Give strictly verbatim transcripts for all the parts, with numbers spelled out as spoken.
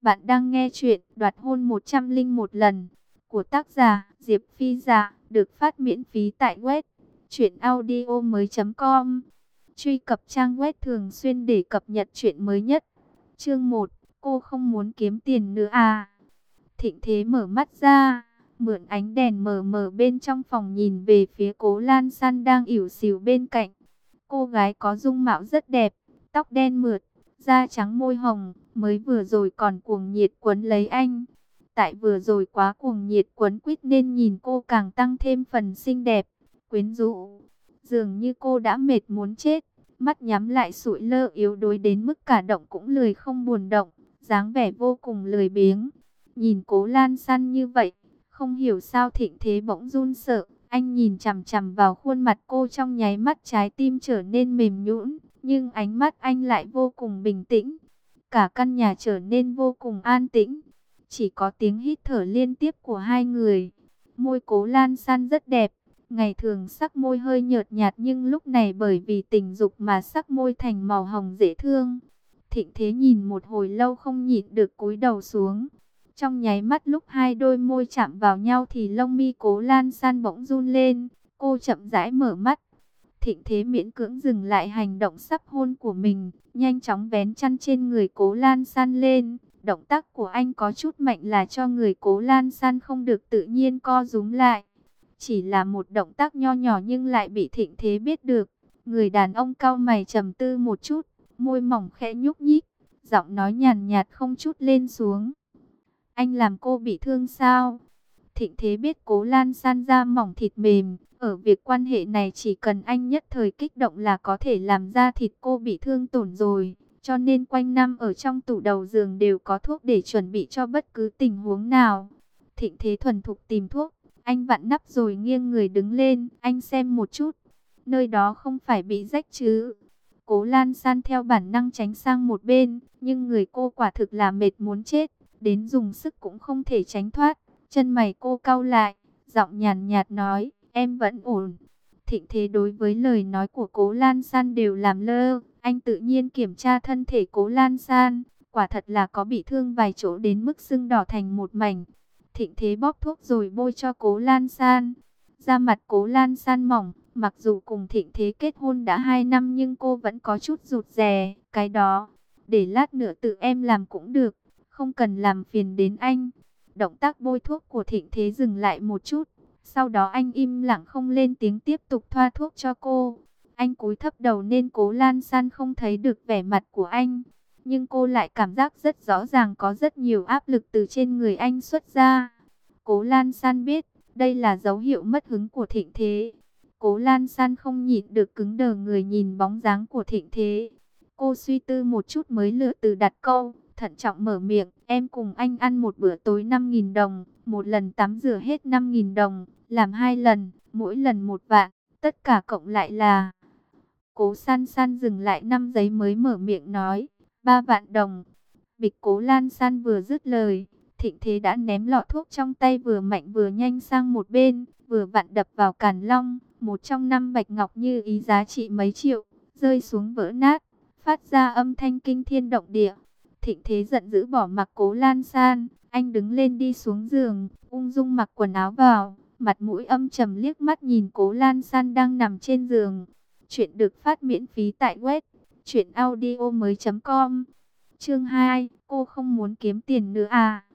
Bạn đang nghe chuyện Đoạt hôn một trăm lẻ một lần của tác giả Diệp Phi Dạ, được phát miễn phí tại web truyện audio mới chấm com. Truy cập trang web thường xuyên để cập nhật chuyện mới nhất. Chương một, cô không muốn kiếm tiền nữa à? Thịnh Thế mở mắt ra, mượn ánh đèn mờ mờ bên trong phòng nhìn về phía Cố Lan San đang ỉu xìu bên cạnh. Cô gái có dung mạo rất đẹp, tóc đen mượt, da trắng môi hồng, mới vừa rồi còn cuồng nhiệt quấn lấy anh. Tại vừa rồi quá cuồng nhiệt quấn quýt nên nhìn cô càng tăng thêm phần xinh đẹp, quyến rũ. Dường như cô đã mệt muốn chết, mắt nhắm lại sụi lơ yếu đuối đến mức cả động cũng lười không buồn động, dáng vẻ vô cùng lười biếng. Nhìn Cố Lan San như vậy, không hiểu sao Thịnh Thế bỗng run sợ. Anh nhìn chằm chằm vào khuôn mặt cô, trong nháy mắt trái tim trở nên mềm nhũn, nhưng ánh mắt anh lại vô cùng bình tĩnh. Cả căn nhà trở nên vô cùng an tĩnh, chỉ có tiếng hít thở liên tiếp của hai người. Môi Cố Lan San rất đẹp, ngày thường sắc môi hơi nhợt nhạt nhưng lúc này bởi vì tình dục mà sắc môi thành màu hồng dễ thương. Thịnh Thế nhìn một hồi lâu không nhịn được cúi đầu xuống. Trong nháy mắt lúc hai đôi môi chạm vào nhau thì lông mi Cố Lan San bỗng run lên, cô chậm rãi mở mắt. Thịnh Thế miễn cưỡng dừng lại hành động sắp hôn của mình, nhanh chóng vén chăn trên người Cố Lan San lên. Động tác của anh có chút mạnh là cho người Cố Lan San không được tự nhiên co rúm lại. Chỉ là một động tác nho nhỏ nhưng lại bị Thịnh Thế biết được. Người đàn ông cau mày trầm tư một chút, môi mỏng khẽ nhúc nhích, giọng nói nhàn nhạt không chút lên xuống. Anh làm cô bị thương sao? Thịnh Thế biết Cố Lan San da mỏng thịt mềm, ở việc quan hệ này chỉ cần anh nhất thời kích động là có thể làm da thịt cô bị thương tổn rồi. Cho nên quanh năm ở trong tủ đầu giường đều có thuốc để chuẩn bị cho bất cứ tình huống nào. Thịnh Thế thuần thục tìm thuốc, anh vặn nắp rồi nghiêng người đứng lên, anh xem một chút. Nơi đó không phải bị rách chứ? Cố Lan San theo bản năng tránh sang một bên, nhưng người cô quả thực là mệt muốn chết, đến dùng sức cũng không thể tránh thoát. Chân mày cô cau lại, giọng nhàn nhạt nói, em vẫn ổn. Thịnh Thế đối với lời nói của Cố Lan San đều làm lơ, anh tự nhiên kiểm tra thân thể Cố Lan San, quả thật là có bị thương vài chỗ đến mức sưng đỏ thành một mảnh. Thịnh Thế bóp thuốc rồi bôi cho Cố Lan San. Da mặt Cố Lan San mỏng, mặc dù cùng Thịnh Thế kết hôn đã hai năm nhưng cô vẫn có chút rụt rè, cái đó, để lát nữa tự em làm cũng được, không cần làm phiền đến anh. Động tác bôi thuốc của Thịnh Thế dừng lại một chút, sau đó anh im lặng không lên tiếng tiếp tục thoa thuốc cho cô. Anh cúi thấp đầu nên Cố Lan San không thấy được vẻ mặt của anh, nhưng cô lại cảm giác rất rõ ràng có rất nhiều áp lực từ trên người anh xuất ra. Cố Lan San biết, đây là dấu hiệu mất hứng của Thịnh Thế. Cố Lan San không nhịn được cứng đờ người nhìn bóng dáng của Thịnh Thế. Cô suy tư một chút mới lựa từ đặt câu, thận trọng mở miệng, em cùng anh ăn một bữa tối năm nghìn đồng, một lần tắm rửa hết năm nghìn đồng, làm hai lần, mỗi lần một vạn, tất cả cộng lại là... Cố San San dừng lại năm giây mới mở miệng nói, ba vạn đồng. Bịch. Cố Lan San vừa dứt lời, Thịnh Thế đã ném lọ thuốc trong tay vừa mạnh vừa nhanh sang một bên, vừa vặn đập vào càn long, một trong năm bạch ngọc như ý giá trị mấy triệu, rơi xuống vỡ nát, phát ra âm thanh kinh thiên động địa. Thịnh Thế giận dữ bỏ mặc Cố Lan San, anh đứng lên đi xuống giường, ung dung mặc quần áo vào, mặt mũi âm trầm liếc mắt nhìn Cố Lan San đang nằm trên giường. Chuyện được phát miễn phí tại web truyện audio mới chấm com. Chương hai, cô không muốn kiếm tiền nữa à?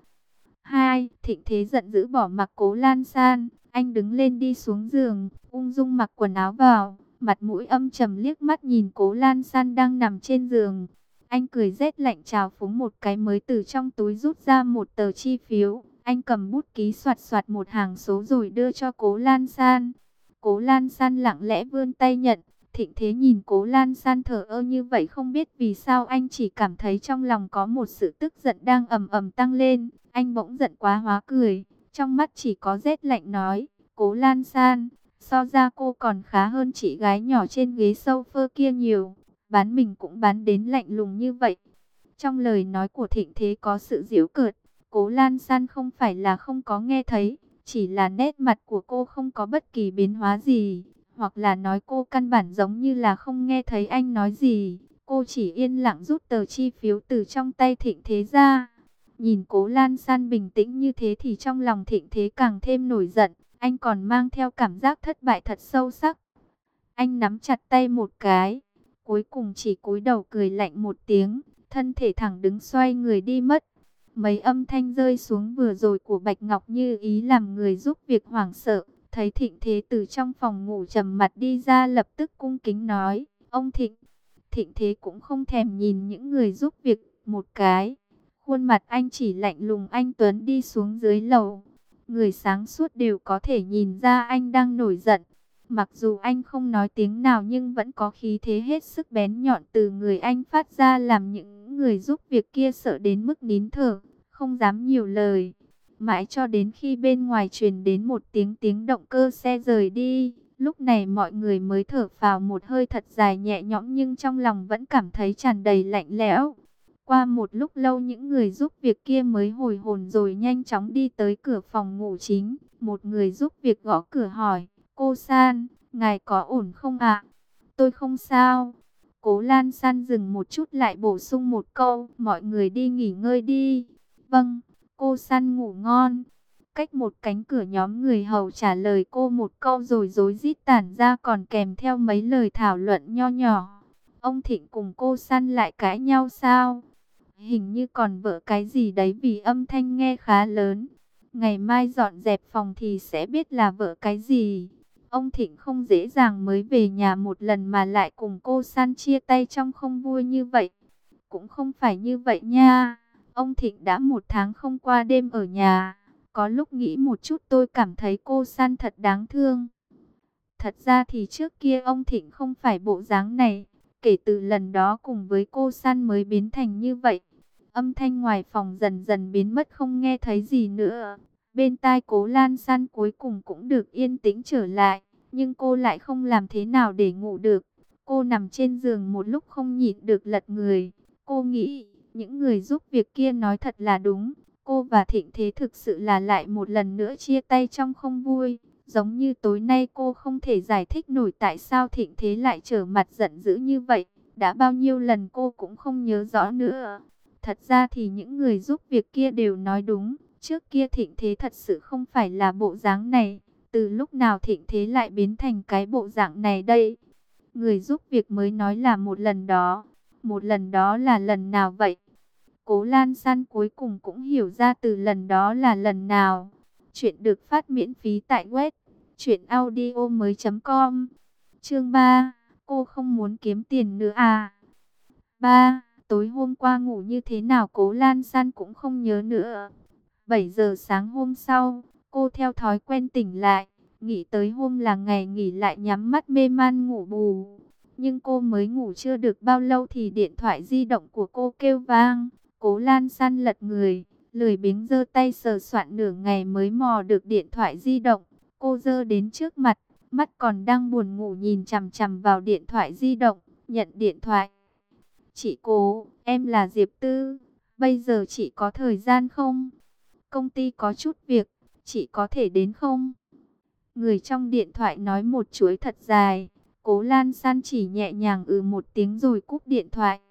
hai. Thịnh Thế giận dữ bỏ mặc Cố Lan San, anh đứng lên đi xuống giường, ung dung mặc quần áo vào, mặt mũi âm trầm liếc mắt nhìn Cố Lan San đang nằm trên giường. Anh cười rét lạnh trào phúng một cái mới từ trong túi rút ra một tờ chi phiếu. Anh cầm bút ký soạt soạt một hàng số rồi đưa cho Cố Lan San. Cố Lan San lặng lẽ vươn tay nhận. Thịnh Thế nhìn Cố Lan San thờ ơ như vậy không biết vì sao anh chỉ cảm thấy trong lòng có một sự tức giận đang ầm ầm tăng lên. Anh bỗng giận quá hóa cười, trong mắt chỉ có rét lạnh nói, Cố Lan San, so ra cô còn khá hơn chị gái nhỏ trên ghế sofa kia nhiều, bán mình cũng bán đến lạnh lùng như vậy. Trong lời nói của Thịnh Thế có sự giễu cợt, Cố Lan San không phải là không có nghe thấy, chỉ là nét mặt của cô không có bất kỳ biến hóa gì, hoặc là nói cô căn bản giống như là không nghe thấy anh nói gì. Cô chỉ yên lặng rút tờ chi phiếu từ trong tay Thịnh Thế ra. Nhìn Cố Lan San bình tĩnh như thế thì trong lòng Thịnh Thế càng thêm nổi giận. Anh còn mang theo cảm giác thất bại thật sâu sắc. Anh nắm chặt tay một cái, cuối cùng chỉ cúi đầu cười lạnh một tiếng, thân thể thẳng đứng xoay người đi mất. Mấy âm thanh rơi xuống vừa rồi của Bạch Ngọc Như Ý làm người giúp việc hoảng sợ. Thấy Thịnh Thế từ trong phòng ngủ trầm mặt đi ra, lập tức cung kính nói: "Ông Thịnh." Thịnh Thế cũng không thèm nhìn những người giúp việc một cái. Khuôn mặt anh chỉ lạnh lùng. Anh Tuấn đi xuống dưới lầu. Người sáng suốt đều có thể nhìn ra anh đang nổi giận. Mặc dù anh không nói tiếng nào nhưng vẫn có khí thế hết sức bén nhọn từ người anh phát ra, làm những người giúp việc kia sợ đến mức nín thở, không dám nhiều lời. Mãi cho đến khi bên ngoài truyền đến một tiếng tiếng động cơ xe rời đi, lúc này mọi người mới thở phào một hơi thật dài nhẹ nhõm, nhưng trong lòng vẫn cảm thấy tràn đầy lạnh lẽo. Qua một lúc lâu những người giúp việc kia mới hồi hồn rồi nhanh chóng đi tới cửa phòng ngủ chính. Một người giúp việc gõ cửa hỏi: "Cô San, ngài có ổn không ạ?" "Tôi không sao." Cố Lan San dừng một chút lại bổ sung một câu: "Mọi người đi nghỉ ngơi đi." "Vâng, cô San ngủ ngon." Cách một cánh cửa nhóm người hầu trả lời cô một câu rồi rối rít tản ra, còn kèm theo mấy lời thảo luận nho nhỏ. "Ông Thịnh cùng cô San lại cãi nhau sao? Hình như còn vợ cái gì đấy vì âm thanh nghe khá lớn. Ngày mai dọn dẹp phòng thì sẽ biết là vợ cái gì." Ông Thịnh không dễ dàng mới về nhà một lần mà lại cùng cô San chia tay trong không vui như vậy. Cũng không phải như vậy nha. Ông Thịnh đã một tháng không qua đêm ở nhà. Có lúc nghĩ một chút tôi cảm thấy cô San thật đáng thương. Thật ra thì trước kia ông Thịnh không phải bộ dáng này. Kể từ lần đó cùng với cô San mới biến thành như vậy. Âm thanh ngoài phòng dần dần biến mất, không nghe thấy gì nữa. Bên tai Cố Lan San cuối cùng cũng được yên tĩnh trở lại. Nhưng cô lại không làm thế nào để ngủ được. Cô nằm trên giường một lúc không nhịn được lật người. Cô nghĩ những người giúp việc kia nói thật là đúng. Cô và Thịnh Thế thực sự là lại một lần nữa chia tay trong không vui. Giống như tối nay cô không thể giải thích nổi tại sao Thịnh Thế lại trở mặt giận dữ như vậy. Đã bao nhiêu lần cô cũng không nhớ rõ nữa. Thật ra thì những người giúp việc kia đều nói đúng. Trước kia Thịnh Thế thật sự không phải là bộ dáng này. Từ lúc nào Thịnh Thế lại biến thành cái bộ dạng này đây? Người giúp việc mới nói là một lần đó. Một lần đó là lần nào vậy? Cố Lan San cuối cùng cũng hiểu ra từ lần đó là lần nào. Chuyện được phát miễn phí tại web truyện audio mới com. Chương ba. Cô không muốn kiếm tiền nữa à? ba. Tối hôm qua ngủ như thế nào Cố Lan San cũng không nhớ nữa. bảy giờ sáng hôm sau, cô theo thói quen tỉnh lại. Nghĩ tới hôm là ngày nghỉ lại nhắm mắt mê man ngủ bù. Nhưng cô mới ngủ chưa được bao lâu thì điện thoại di động của cô kêu vang. Cố Lan San lật người, lười biếng giơ tay sờ soạn nửa ngày mới mò được điện thoại di động. Cô giơ đến trước mặt, mắt còn đang buồn ngủ nhìn chằm chằm vào điện thoại di động, nhận điện thoại. "Chị Cố, em là Diệp Tư, bây giờ chị có thời gian không? Công ty có chút việc, chị có thể đến không?" Người trong điện thoại nói một chuỗi thật dài. Cố Lan San chỉ nhẹ nhàng ừ một tiếng rồi cúp điện thoại.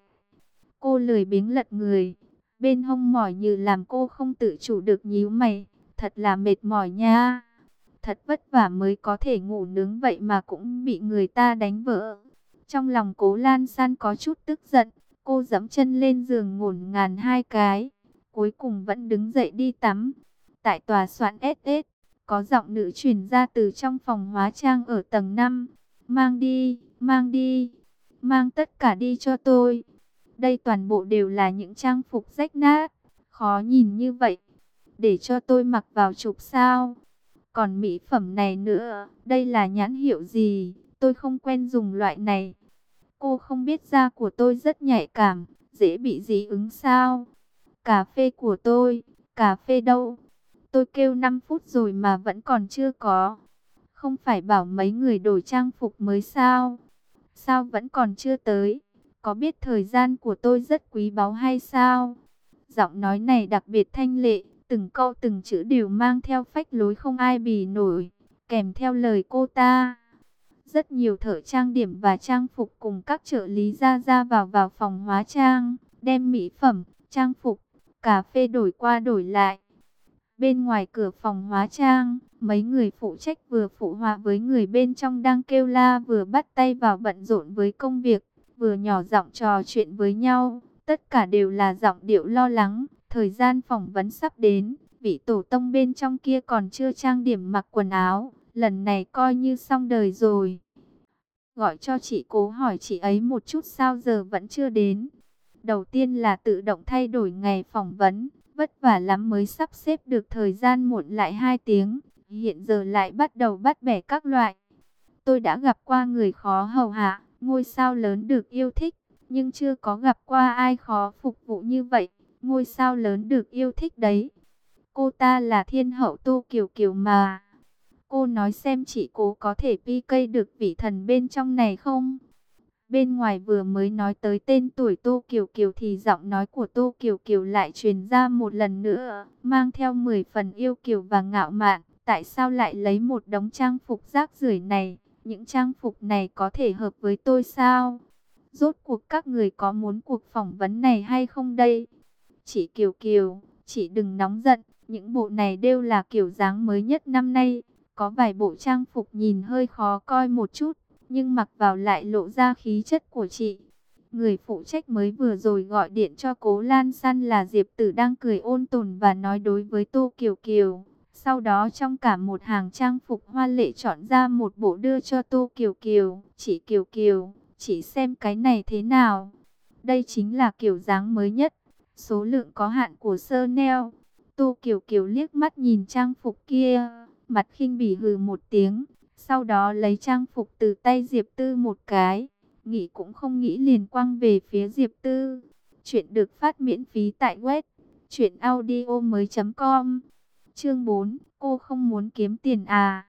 Cô lười biếng lật người, bên hông mỏi như làm cô không tự chủ được nhíu mày. Thật là mệt mỏi nha. Thật vất vả mới có thể ngủ nướng vậy mà cũng bị người ta đánh vỡ. Trong lòng Cố Lan San có chút tức giận. Cô giẫm chân lên giường ngổn ngang hai cái. Cuối cùng vẫn đứng dậy đi tắm. Tại tòa soạn ét ét, có giọng nữ truyền ra từ trong phòng hóa trang ở tầng năm. "Mang đi, mang đi, mang tất cả đi cho tôi. Đây toàn bộ đều là những trang phục rách nát, khó nhìn như vậy. Để cho tôi mặc vào chụp sao? Còn mỹ phẩm này nữa, đây là nhãn hiệu gì? Tôi không quen dùng loại này. Cô không biết da của tôi rất nhạy cảm, dễ bị dị ứng sao? Cà phê của tôi, cà phê đâu? Tôi kêu năm phút rồi mà vẫn còn chưa có. Không phải bảo mấy người đổi trang phục mới sao? Sao vẫn còn chưa tới? Có biết thời gian của tôi rất quý báu hay sao?" Giọng nói này đặc biệt thanh lệ, từng câu từng chữ đều mang theo phách lối không ai bì nổi, kèm theo lời cô ta. Rất nhiều thợ trang điểm và trang phục cùng các trợ lý ra ra vào vào phòng hóa trang, đem mỹ phẩm, trang phục, cà phê đổi qua đổi lại. Bên ngoài cửa phòng hóa trang, mấy người phụ trách vừa phụ họa với người bên trong đang kêu la, vừa bắt tay vào bận rộn với công việc, vừa nhỏ giọng trò chuyện với nhau. Tất cả đều là giọng điệu lo lắng, thời gian phỏng vấn sắp đến, vị tổ tông bên trong kia còn chưa trang điểm mặc quần áo, lần này coi như xong đời rồi. Gọi cho chị Cố hỏi chị ấy một chút sao giờ vẫn chưa đến. Đầu tiên là tự động thay đổi ngày phỏng vấn, vất vả lắm mới sắp xếp được thời gian muộn lại hai tiếng, hiện giờ lại bắt đầu bắt bẻ các loại. Tôi đã gặp qua người khó hầu hạ, ngôi sao lớn được yêu thích, nhưng chưa có gặp qua ai khó phục vụ như vậy, ngôi sao lớn được yêu thích đấy. Cô ta là thiên hậu Tô Kiều Kiều mà. Cô nói xem chị Cố có thể pi cây được vị thần bên trong này không? Bên ngoài vừa mới nói tới tên tuổi Tô Kiều Kiều thì giọng nói của Tô Kiều Kiều lại truyền ra một lần nữa, mang theo mười phần yêu kiều và ngạo mạn. Tại sao lại lấy một đống trang phục rác rưởi này? Những trang phục này có thể hợp với tôi sao? Rốt cuộc các người có muốn cuộc phỏng vấn này hay không đây? Chị Kiều Kiều, chị đừng nóng giận, những bộ này đều là kiểu dáng mới nhất năm nay. Có vài bộ trang phục nhìn hơi khó coi một chút, nhưng mặc vào lại lộ ra khí chất của chị. Người phụ trách mới vừa rồi gọi điện cho Cố Lan San là Diệp Tử đang cười ôn tồn và nói đối với Tô Kiều Kiều. Sau đó trong cả một hàng trang phục hoa lệ chọn ra một bộ đưa cho Tô Kiều Kiều. Chị Kiều Kiều, chị xem cái này thế nào? Đây chính là kiểu dáng mới nhất, số lượng có hạn của Chanel. Tô Kiều Kiều liếc mắt nhìn trang phục kia, mặt khinh bỉ hừ một tiếng. Sau đó lấy trang phục từ tay Diệp Tư một cái, nghĩ cũng không nghĩ liền quăng về phía Diệp Tư. Chuyện được phát miễn phí tại web truyện audio mới chấm com. Chương bốn, cô không muốn kiếm tiền à?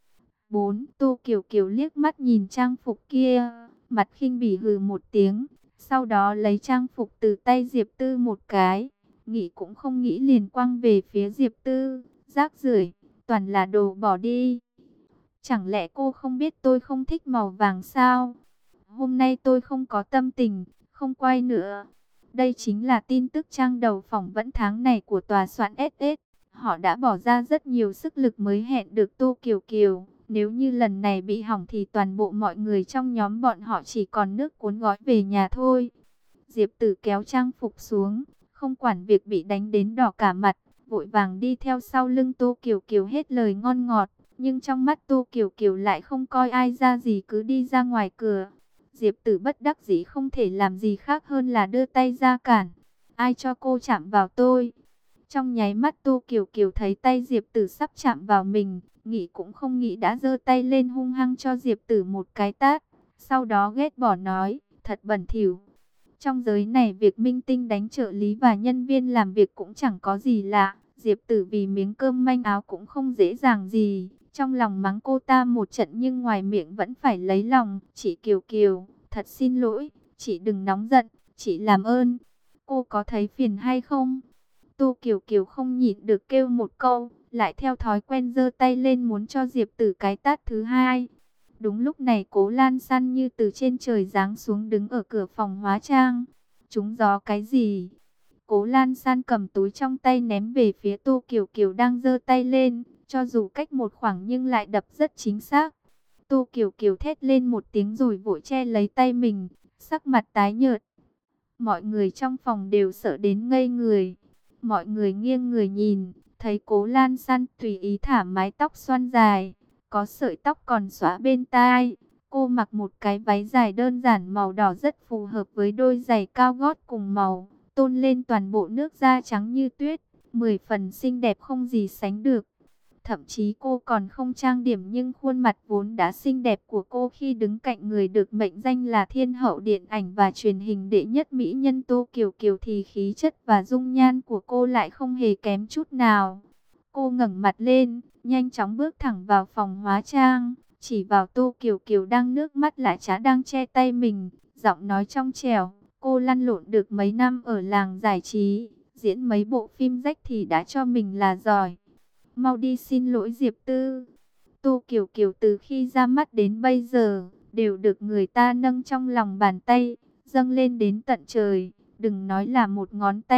bốn. Tô Kiều Kiều liếc mắt nhìn trang phục kia, mặt khinh bỉ hừ một tiếng. Sau đó lấy trang phục từ tay Diệp Tư một cái, nghĩ cũng không nghĩ liền quăng về phía Diệp Tư. Rác rưởi, toàn là đồ bỏ đi. Chẳng lẽ cô không biết tôi không thích màu vàng sao? Hôm nay tôi không có tâm tình, không quay nữa. Đây chính là tin tức trang đầu phỏng vấn tháng này của tòa soạn ét ét. Họ đã bỏ ra rất nhiều sức lực mới hẹn được Tô Kiều Kiều. Nếu như lần này bị hỏng thì toàn bộ mọi người trong nhóm bọn họ chỉ còn nước cuốn gói về nhà thôi. Diệp Tử kéo trang phục xuống, không quản việc bị đánh đến đỏ cả mặt, vội vàng đi theo sau lưng Tô Kiều Kiều hết lời ngon ngọt. Nhưng trong mắt Tô Kiều Kiều lại không coi ai ra gì, cứ đi ra ngoài cửa. Diệp Tử bất đắc dĩ không thể làm gì khác hơn là đưa tay ra cản. Ai cho cô chạm vào tôi? Trong nháy mắt Tô Kiều Kiều thấy tay Diệp Tử sắp chạm vào mình, nghĩ cũng không nghĩ đã giơ tay lên hung hăng cho Diệp Tử một cái tát. Sau đó ghét bỏ nói, thật bẩn thỉu. Trong giới này việc minh tinh đánh trợ lý và nhân viên làm việc cũng chẳng có gì lạ. Diệp Tử vì miếng cơm manh áo cũng không dễ dàng gì. Trong lòng mắng cô ta một trận nhưng ngoài miệng vẫn phải lấy lòng. Chị Kiều Kiều, thật xin lỗi, chị đừng nóng giận, chị làm ơn. Cô có thấy phiền hay không? Tô Kiều Kiều không nhịn được kêu một câu, lại theo thói quen giơ tay lên muốn cho Diệp Tử cái tát thứ hai. Đúng lúc này Cố Lan San như từ trên trời giáng xuống đứng ở cửa phòng hóa trang. Trúng gió cái gì? Cố Lan San cầm túi trong tay ném về phía Tô Kiều Kiều đang giơ tay lên, cho dù cách một khoảng nhưng lại đập rất chính xác. Tô Kiều Kiều thét lên một tiếng rồi vội che lấy tay mình, sắc mặt tái nhợt. Mọi người trong phòng đều sợ đến ngây người. Mọi người nghiêng người nhìn, thấy Cố Lan San tùy ý thả mái tóc xoăn dài, có sợi tóc còn xõa bên tai. Cô mặc một cái váy dài đơn giản màu đỏ rất phù hợp với đôi giày cao gót cùng màu, tôn lên toàn bộ nước da trắng như tuyết, mười phần xinh đẹp không gì sánh được. Thậm chí cô còn không trang điểm nhưng khuôn mặt vốn đã xinh đẹp của cô khi đứng cạnh người được mệnh danh là thiên hậu điện ảnh và truyền hình đệ nhất mỹ nhân Tô Kiều Kiều thì khí chất và dung nhan của cô lại không hề kém chút nào. Cô ngẩng mặt lên, nhanh chóng bước thẳng vào phòng hóa trang, chỉ vào Tô Kiều Kiều đang nước mắt lã chã đang che tay mình, giọng nói trong trẻo. Cô lăn lộn được mấy năm ở làng giải trí, diễn mấy bộ phim rách thì đã cho mình là giỏi. Mau đi xin lỗi Diệp Tư. Tô Kiều Kiều từ khi ra mắt đến bây giờ, đều được người ta nâng trong lòng bàn tay, dâng lên đến tận trời. Đừng nói là một ngón tay,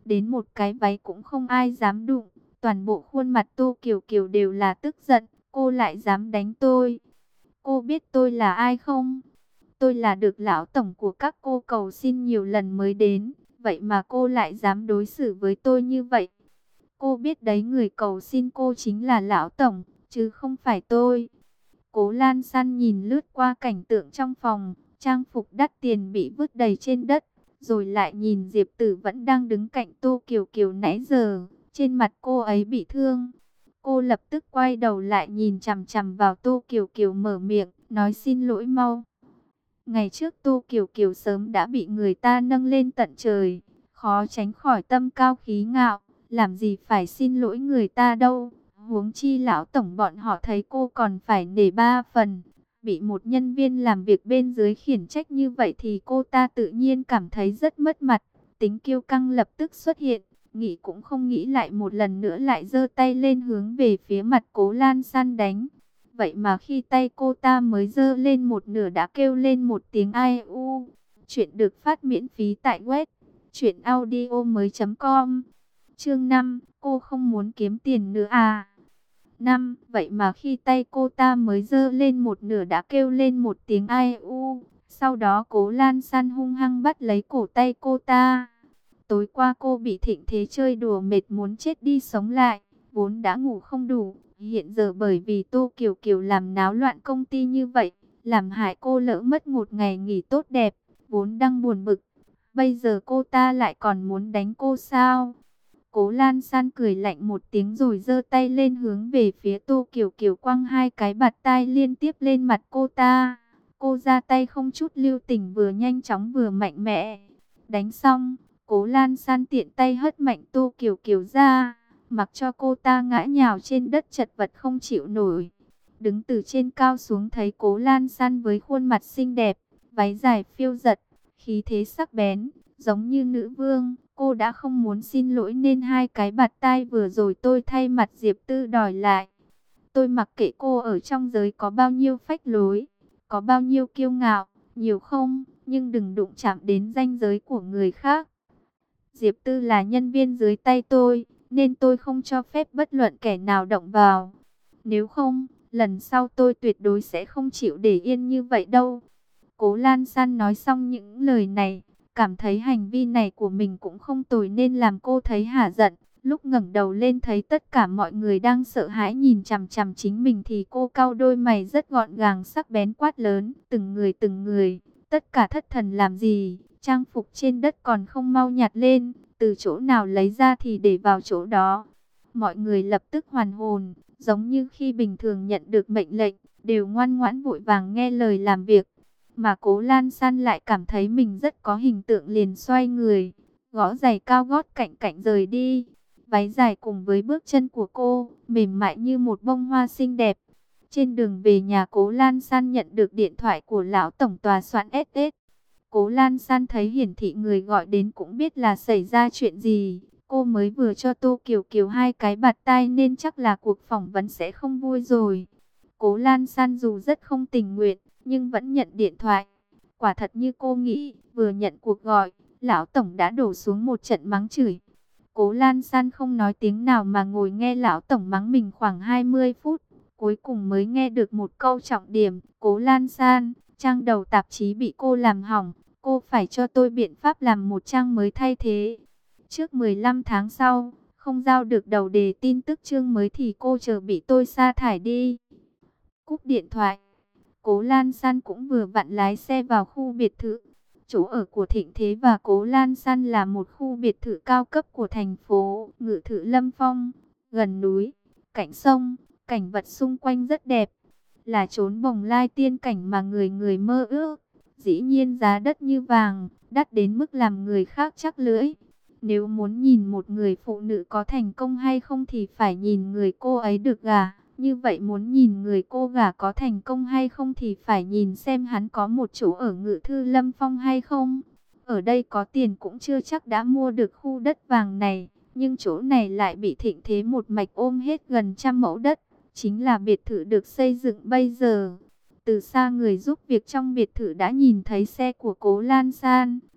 đến một cái váy cũng không ai dám đụng. Toàn bộ khuôn mặt Tô Kiều Kiều đều là tức giận, cô lại dám đánh tôi. Cô biết tôi là ai không? Tôi là được lão tổng của các cô cầu xin nhiều lần mới đến, vậy mà cô lại dám đối xử với tôi như vậy. Cô biết đấy, người cầu xin cô chính là lão tổng, chứ không phải tôi. Cố Lan San nhìn lướt qua cảnh tượng trong phòng, trang phục đắt tiền bị vứt đầy trên đất, rồi lại nhìn Diệp Tử vẫn đang đứng cạnh Tô Kiều Kiều nãy giờ, trên mặt cô ấy bị thương. Cô lập tức quay đầu lại nhìn chằm chằm vào Tô Kiều Kiều, mở miệng, nói xin lỗi mau. Ngày trước Tô Kiều Kiều sớm đã bị người ta nâng lên tận trời, khó tránh khỏi tâm cao khí ngạo, làm gì phải xin lỗi người ta đâu. Huống chi lão tổng bọn họ thấy cô còn phải nể ba phần. Bị một nhân viên làm việc bên dưới khiển trách như vậy thì cô ta tự nhiên cảm thấy rất mất mặt. Tính kiêu căng lập tức xuất hiện, nghĩ cũng không nghĩ lại một lần nữa lại giơ tay lên hướng về phía mặt Cố Lan San đánh. Vậy mà khi tay cô ta mới giơ lên một nửa đã kêu lên một tiếng ai u. Chuyện được phát miễn phí tại web truyện audio mới com. Chương năm, cô không muốn kiếm tiền nữa à? Năm, vậy mà khi tay cô ta mới giơ lên một nửa đã kêu lên một tiếng ai u. Sau đó Cố Lan San hung hăng bắt lấy cổ tay cô ta. Tối qua cô bị Thịnh Thế chơi đùa mệt muốn chết đi sống lại, vốn đã ngủ không đủ. Hiện giờ bởi vì Tô Kiều Kiều làm náo loạn công ty như vậy, làm hại cô lỡ mất một ngày nghỉ tốt đẹp, vốn đang buồn bực. Bây giờ cô ta lại còn muốn đánh cô sao? Cố Lan San cười lạnh một tiếng rồi giơ tay lên hướng về phía Tô Kiều Kiều, quăng hai cái bạt tai liên tiếp lên mặt cô ta. Cô ra tay không chút lưu tình, vừa nhanh chóng vừa mạnh mẽ. Đánh xong, Cố Lan San tiện tay hất mạnh Tô Kiều Kiều ra, mặc cho cô ta ngã nhào trên đất chật vật không chịu nổi. Đứng từ trên cao xuống thấy Cố Lan San với khuôn mặt xinh đẹp, váy dài phiêu giật, khí thế sắc bén, giống như nữ vương. Cô đã không muốn xin lỗi nên hai cái bạt tai vừa rồi tôi thay mặt Diệp Tư đòi lại. Tôi mặc kệ cô ở trong giới có bao nhiêu phách lối, có bao nhiêu kiêu ngạo, nhiều không, nhưng đừng đụng chạm đến ranh giới của người khác. Diệp Tư là nhân viên dưới tay tôi, nên tôi không cho phép bất luận kẻ nào động vào. Nếu không, lần sau tôi tuyệt đối sẽ không chịu để yên như vậy đâu. Cố Lan San nói xong những lời này, cảm thấy hành vi này của mình cũng không tồi nên làm cô thấy hả giận. Lúc ngẩng đầu lên thấy tất cả mọi người đang sợ hãi nhìn chằm chằm chính mình thì cô cau đôi mày rất gọn gàng sắc bén quát lớn, từng người từng người, tất cả thất thần làm gì, trang phục trên đất còn không mau nhặt lên, từ chỗ nào lấy ra thì để vào chỗ đó. Mọi người lập tức hoàn hồn, giống như khi bình thường nhận được mệnh lệnh, đều ngoan ngoãn vội vàng nghe lời làm việc. Mà Cố Lan San lại cảm thấy mình rất có hình tượng, liền xoay người, gõ giày cao gót cạnh cạnh rời đi. Váy dài cùng với bước chân của cô, mềm mại như một bông hoa xinh đẹp. Trên đường về nhà, Cố Lan San nhận được điện thoại của lão tổng tòa soạn ét ét. Cố Lan San thấy hiển thị người gọi đến cũng biết là xảy ra chuyện gì. Cô mới vừa cho Tô Kiều Kiều hai cái bạt tai nên chắc là cuộc phỏng vấn sẽ không vui rồi. Cố Lan San dù rất không tình nguyện, nhưng vẫn nhận điện thoại. Quả thật như cô nghĩ, vừa nhận cuộc gọi, lão tổng đã đổ xuống một trận mắng chửi. Cố Lan San không nói tiếng nào mà ngồi nghe lão tổng mắng mình khoảng hai mươi phút. Cuối cùng mới nghe được một câu trọng điểm. Cố Lan San, trang đầu tạp chí bị cô làm hỏng, cô phải cho tôi biện pháp làm một trang mới thay thế. Trước mười lăm tháng sau, không giao được đầu đề tin tức chương mới thì cô chờ bị tôi sa thải đi. Cúp điện thoại, Cố Lan San cũng vừa vặn lái xe vào khu biệt thự. Chỗ ở của Thịnh Thế và Cố Lan San là một khu biệt thự cao cấp của thành phố Ngự Thự Lâm Phong, gần núi, cạnh sông, cảnh vật xung quanh rất đẹp, là chốn bồng lai tiên cảnh mà người người mơ ước. Dĩ nhiên giá đất như vàng, đắt đến mức làm người khác chắc lưỡi. Nếu muốn nhìn một người phụ nữ có thành công hay không thì phải nhìn người cô ấy được gả. Như vậy muốn nhìn người cô gả có thành công hay không thì phải nhìn xem hắn có một chỗ ở Ngự Thư Lâm Phong hay không. Ở đây có tiền cũng chưa chắc đã mua được khu đất vàng này, nhưng chỗ này lại bị Thịnh Thế một mạch ôm hết gần trăm mẫu đất, chính là biệt thự được xây dựng bây giờ. Từ xa người giúp việc trong biệt thự đã nhìn thấy xe của Cố Lan San,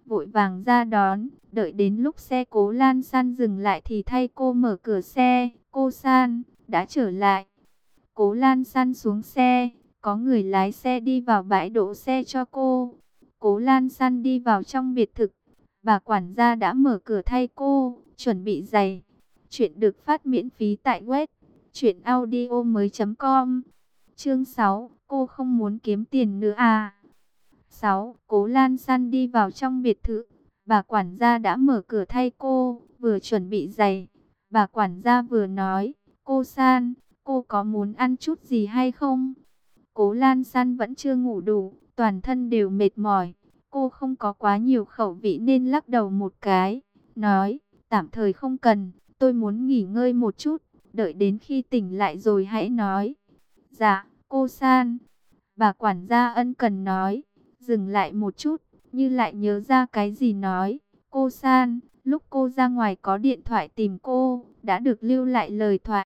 vội vàng ra đón. Đợi đến lúc xe Cố Lan San dừng lại thì thay cô mở cửa xe. Cô San, đã trở lại. Cố Lan San xuống xe, có người lái xe đi vào bãi đỗ xe cho cô. Cố Lan San đi vào trong biệt thự. Bà quản gia đã mở cửa thay cô, chuẩn bị giày. Chuyện được phát miễn phí tại web truyện audio mới chấm com. Chương sáu, cô không muốn kiếm tiền nữa à? sáu. Cố Lan San đi vào trong biệt thự. Bà quản gia đã mở cửa thay cô, vừa chuẩn bị giày. Bà quản gia vừa nói, cô San, cô có muốn ăn chút gì hay không? Cố Lan San vẫn chưa ngủ đủ, toàn thân đều mệt mỏi. Cô không có quá nhiều khẩu vị nên lắc đầu một cái, nói, tạm thời không cần, tôi muốn nghỉ ngơi một chút, đợi đến khi tỉnh lại rồi hãy nói. Dạ, cô San. Bà quản gia ân cần nói, dừng lại một chút, như lại nhớ ra cái gì nói. Cô San, lúc cô ra ngoài có điện thoại tìm cô, đã được lưu lại lời thoại.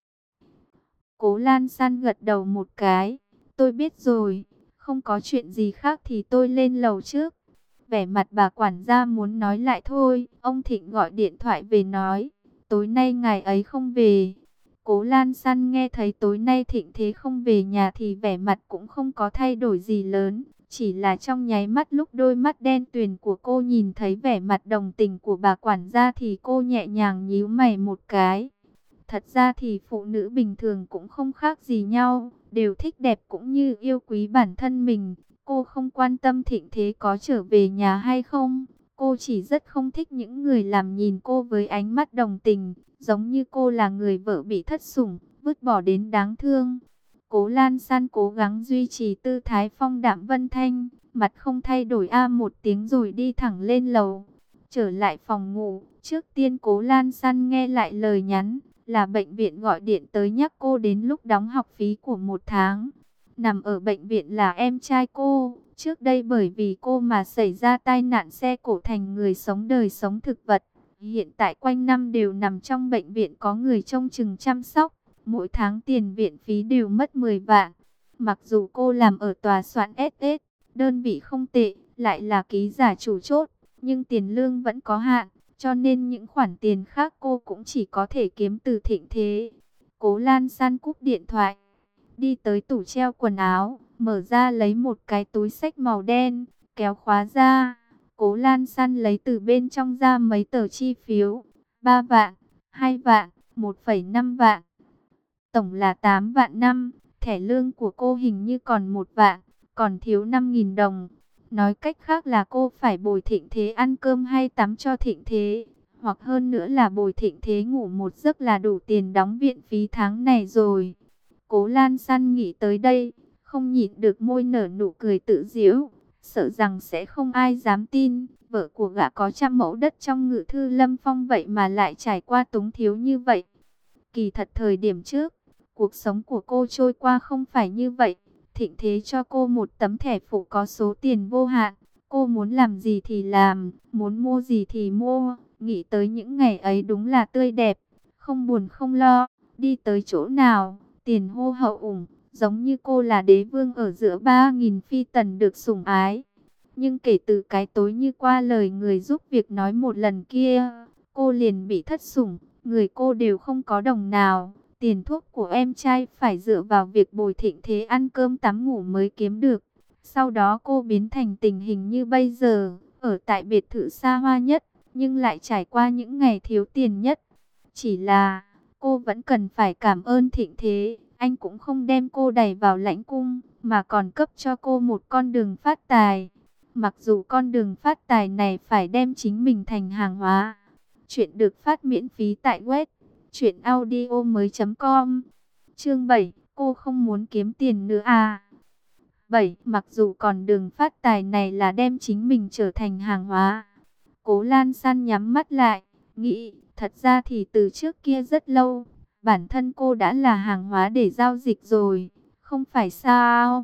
Cố Lan San gật đầu một cái, tôi biết rồi, không có chuyện gì khác thì tôi lên lầu trước. Vẻ mặt bà quản gia muốn nói lại thôi, ông Thịnh gọi điện thoại về nói, tối nay ngài ấy không về. Cố Lan San nghe thấy tối nay Thịnh Thế không về nhà thì vẻ mặt cũng không có thay đổi gì lớn. Chỉ là trong nháy mắt lúc đôi mắt đen tuyền của cô nhìn thấy vẻ mặt đồng tình của bà quản gia thì cô nhẹ nhàng nhíu mày một cái. Thật ra thì phụ nữ bình thường cũng không khác gì nhau, đều thích đẹp cũng như yêu quý bản thân mình. Cô không quan tâm Thịnh Thế có trở về nhà hay không. Cô chỉ rất không thích những người làm nhìn cô với ánh mắt đồng tình, giống như cô là người vợ bị thất sủng, vứt bỏ đến đáng thương. Cố Lan San cố gắng duy trì tư thái phong đạm vân thanh, mặt không thay đổi a một tiếng rồi đi thẳng lên lầu. Trở lại phòng ngủ, trước tiên Cố Lan San nghe lại lời nhắn, là bệnh viện gọi điện tới nhắc cô đến lúc đóng học phí của một tháng. Nằm ở bệnh viện là em trai cô, trước đây bởi vì cô mà xảy ra tai nạn xe cộ thành người sống đời sống thực vật. Hiện tại quanh năm đều nằm trong bệnh viện có người trông chừng chăm sóc. Mỗi tháng tiền viện phí đều mất mười vạn. Mặc dù cô làm ở tòa soạn ét ét, đơn vị không tệ, lại là ký giả chủ chốt, nhưng tiền lương vẫn có hạn, cho nên những khoản tiền khác cô cũng chỉ có thể kiếm từ Thịnh Thế. Cố Lan San cúp điện thoại, đi tới tủ treo quần áo, mở ra lấy một cái túi xách màu đen, kéo khóa ra. Cố Lan San lấy từ bên trong ra mấy tờ chi phiếu, ba vạn, hai vạn, một phẩy năm vạn. Tổng là tám vạn năm, thẻ lương của cô hình như còn một vạn, còn thiếu năm nghìn đồng. Nói cách khác là cô phải bồi Thịnh Thế ăn cơm hay tắm cho Thịnh Thế, hoặc hơn nữa là bồi Thịnh Thế ngủ một giấc là đủ tiền đóng viện phí tháng này rồi. Cố Lan San nghĩ tới đây, không nhịn được môi nở nụ cười tự giễu, sợ rằng sẽ không ai dám tin, vợ của gã có trăm mẫu đất trong Ngự Thư Lâm Phong vậy mà lại trải qua túng thiếu như vậy. Kỳ thật thời điểm trước, cuộc sống của cô trôi qua không phải như vậy. Thịnh Thế cho cô một tấm thẻ phụ có số tiền vô hạn. Cô muốn làm gì thì làm, muốn mua gì thì mua. Nghĩ tới những ngày ấy đúng là tươi đẹp, không buồn không lo. Đi tới chỗ nào, tiền hô hậu ủng, giống như cô là đế vương ở giữa ba nghìn phi tần được sủng ái. Nhưng kể từ cái tối như qua lời người giúp việc nói một lần kia, cô liền bị thất sủng, người cô đều không có đồng nào. Tiền thuốc của em trai phải dựa vào việc bồi Thịnh Thế ăn cơm tắm ngủ mới kiếm được. Sau đó cô biến thành tình hình như bây giờ, ở tại biệt thự xa hoa nhất, nhưng lại trải qua những ngày thiếu tiền nhất. Chỉ là, cô vẫn cần phải cảm ơn Thịnh Thế, anh cũng không đem cô đẩy vào lãnh cung, mà còn cấp cho cô một con đường phát tài. Mặc dù con đường phát tài này phải đem chính mình thành hàng hóa. Chuyện được phát miễn phí tại web truyện audio mới chấm com. Chương bảy, cô không muốn kiếm tiền nữa à? bảy. Mặc dù còn đường phát tài này là đem chính mình trở thành hàng hóa. Cố Lan San nhắm mắt lại, nghĩ, thật ra thì từ trước kia rất lâu, bản thân cô đã là hàng hóa để giao dịch rồi, không phải sao?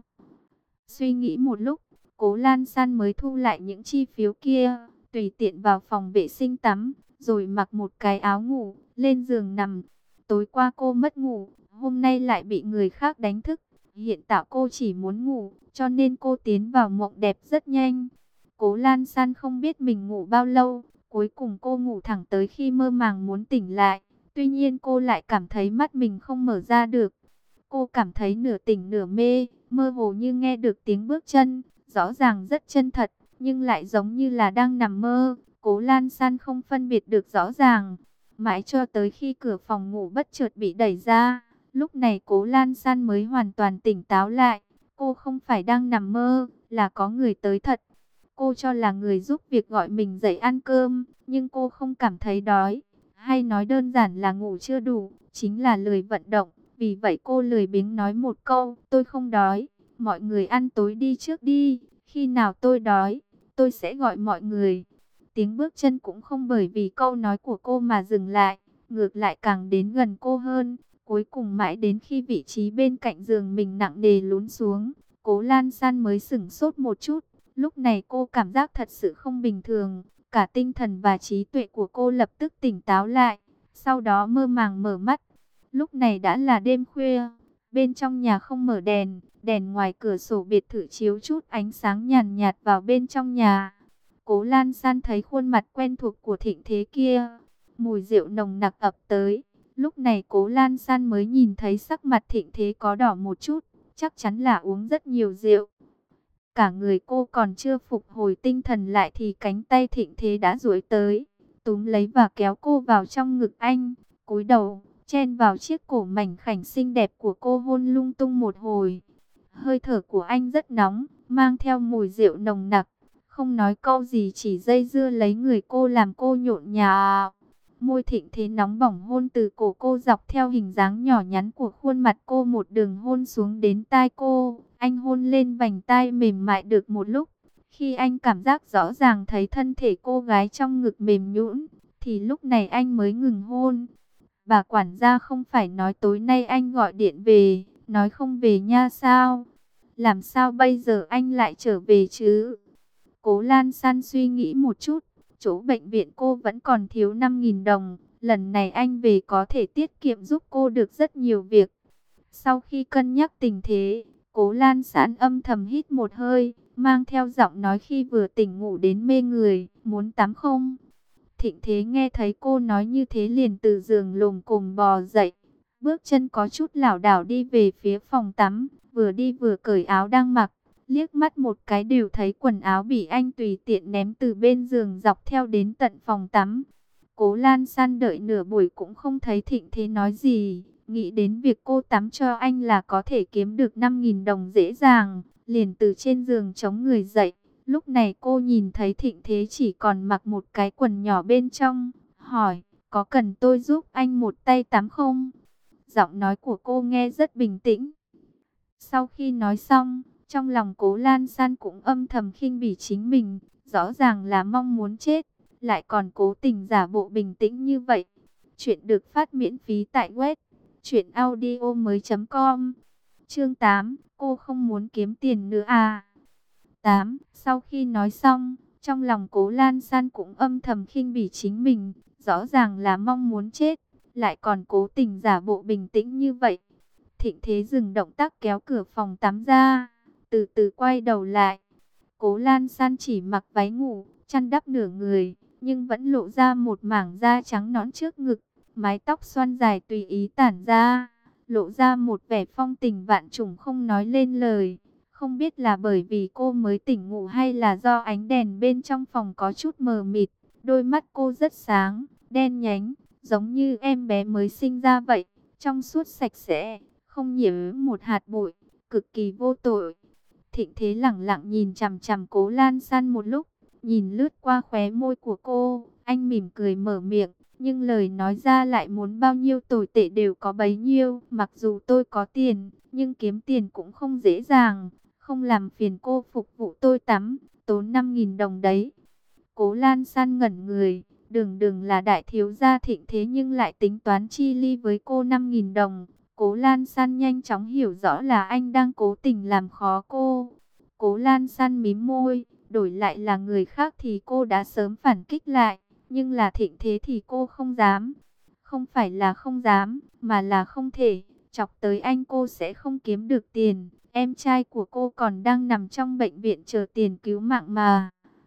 Suy nghĩ một lúc, Cố Lan San mới thu lại những chi phiếu kia, tùy tiện vào phòng vệ sinh tắm, rồi mặc một cái áo ngủ, lên giường nằm. Tối qua cô mất ngủ, hôm nay lại bị người khác đánh thức. Hiện tại cô chỉ muốn ngủ, cho nên cô tiến vào mộng đẹp rất nhanh. Cố Lan San không biết mình ngủ bao lâu, cuối cùng cô ngủ thẳng tới khi mơ màng muốn tỉnh lại. Tuy nhiên cô lại cảm thấy mắt mình không mở ra được. Cô cảm thấy nửa tỉnh nửa mê, mơ hồ như nghe được tiếng bước chân, rõ ràng rất chân thật, nhưng lại giống như là đang nằm mơ. Cố Lan San không phân biệt được rõ ràng, mãi cho tới khi cửa phòng ngủ bất chợt bị đẩy ra. Lúc này Cố Lan San mới hoàn toàn tỉnh táo lại. Cô không phải đang nằm mơ, là có người tới thật. Cô cho là người giúp việc gọi mình dậy ăn cơm, nhưng cô không cảm thấy đói. Hay nói đơn giản là ngủ chưa đủ, chính là lười vận động. Vì vậy cô lười biếng nói một câu, tôi không đói, mọi người ăn tối đi trước đi, khi nào tôi đói, tôi sẽ gọi mọi người. Tiếng bước chân cũng không bởi vì câu nói của cô mà dừng lại, ngược lại càng đến gần cô hơn. Cuối cùng mãi đến khi vị trí bên cạnh giường mình nặng nề lún xuống, Cố Lan San mới sửng sốt một chút. Lúc này cô cảm giác thật sự không bình thường, cả tinh thần và trí tuệ của cô lập tức tỉnh táo lại, sau đó mơ màng mở mắt. Lúc này đã là đêm khuya, bên trong nhà không mở đèn, đèn ngoài cửa sổ biệt thự chiếu chút ánh sáng nhàn nhạt vào bên trong nhà. Cố Lan San thấy khuôn mặt quen thuộc của Thịnh Thế kia, mùi rượu nồng nặc ập tới. Lúc này Cố Lan San mới nhìn thấy sắc mặt Thịnh Thế có đỏ một chút, chắc chắn là uống rất nhiều rượu. Cả người cô còn chưa phục hồi tinh thần lại thì cánh tay Thịnh Thế đã duỗi tới, túm lấy và kéo cô vào trong ngực anh, cúi đầu chen vào chiếc cổ mảnh khảnh xinh đẹp của cô hôn lung tung một hồi. Hơi thở của anh rất nóng, mang theo mùi rượu nồng nặc, không nói câu gì chỉ dây dưa lấy người cô làm cô nhộn nhạo. Môi Thịnh Thế nóng bỏng hôn từ cổ cô dọc theo hình dáng nhỏ nhắn của khuôn mặt cô một đường hôn xuống đến tai cô. Anh hôn lên vành tai mềm mại được một lúc. Khi anh cảm giác rõ ràng thấy thân thể cô gái trong ngực mềm nhũn, thì lúc này anh mới ngừng hôn. Bà quản gia không phải nói tối nay anh gọi điện về, nói không về nha sao? Làm sao bây giờ anh lại trở về chứ? Cố Lan San suy nghĩ một chút, chỗ bệnh viện cô vẫn còn thiếu năm nghìn đồng. Lần này anh về có thể tiết kiệm giúp cô được rất nhiều việc. Sau khi cân nhắc tình thế, Cố Lan San âm thầm hít một hơi, mang theo giọng nói khi vừa tỉnh ngủ đến mê người, muốn tắm không? Thịnh Thế nghe thấy cô nói như thế liền từ giường lồm cồm bò dậy, bước chân có chút lảo đảo đi về phía phòng tắm, vừa đi vừa cởi áo đang mặc, liếc mắt một cái đều thấy quần áo bị anh tùy tiện ném từ bên giường dọc theo đến tận phòng tắm. Cố Lan San đợi nửa buổi cũng không thấy Thịnh Thế nói gì, nghĩ đến việc cô tắm cho anh là có thể kiếm được năm nghìn đồng dễ dàng, liền từ trên giường chống người dậy. Lúc này cô nhìn thấy Thịnh Thế chỉ còn mặc một cái quần nhỏ bên trong, hỏi, có cần tôi giúp anh một tay tắm không? Giọng nói của cô nghe rất bình tĩnh. Sau khi nói xong, trong lòng Cố Lan San cũng âm thầm khinh bỉ chính mình, rõ ràng là mong muốn chết, lại còn cố tình giả bộ bình tĩnh như vậy. Chuyện được phát miễn phí tại web truyện audio mới chấm com. Chương tám, cô không muốn kiếm tiền nữa à? tám. Sau khi nói xong, trong lòng Cố Lan San cũng âm thầm khinh bỉ chính mình, rõ ràng là mong muốn chết, lại còn cố tình giả bộ bình tĩnh như vậy. Thịnh Thế dừng động tác kéo cửa phòng tắm ra, từ từ quay đầu lại. Cố Lan San chỉ mặc váy ngủ, chăn đắp nửa người, nhưng vẫn lộ ra một mảng da trắng nõn trước ngực, mái tóc xoăn dài tùy ý tản ra, lộ ra một vẻ phong tình vạn trùng không nói lên lời. Không biết là bởi vì cô mới tỉnh ngủ hay là do ánh đèn bên trong phòng có chút mờ mịt, đôi mắt cô rất sáng, đen nhánh, giống như em bé mới sinh ra vậy, trong suốt sạch sẽ, không nhiễm một hạt bụi, cực kỳ vô tội. Thịnh Thế lẳng lặng nhìn chằm chằm Cố Lan San một lúc, nhìn lướt qua khóe môi của cô, anh mỉm cười mở miệng, nhưng lời nói ra lại muốn bao nhiêu tồi tệ đều có bấy nhiêu. Mặc dù tôi có tiền, nhưng kiếm tiền cũng không dễ dàng, không làm phiền cô phục vụ tôi tắm, tốn năm nghìn đồng đấy. Cố Lan San ngẩn người, đường đường là đại thiếu gia Thịnh Thế nhưng lại tính toán chi ly với cô năm nghìn đồng. Cố Lan San nhanh chóng hiểu rõ là anh đang cố tình làm khó cô. Cố Lan San mím môi, đổi lại là người khác thì cô đã sớm phản kích lại, nhưng là Thịnh Thế thì cô không dám. Không phải là không dám, mà là không thể, chọc tới anh cô sẽ không kiếm được tiền. Em trai của cô còn đang nằm trong bệnh viện chờ tiền cứu mạng mà.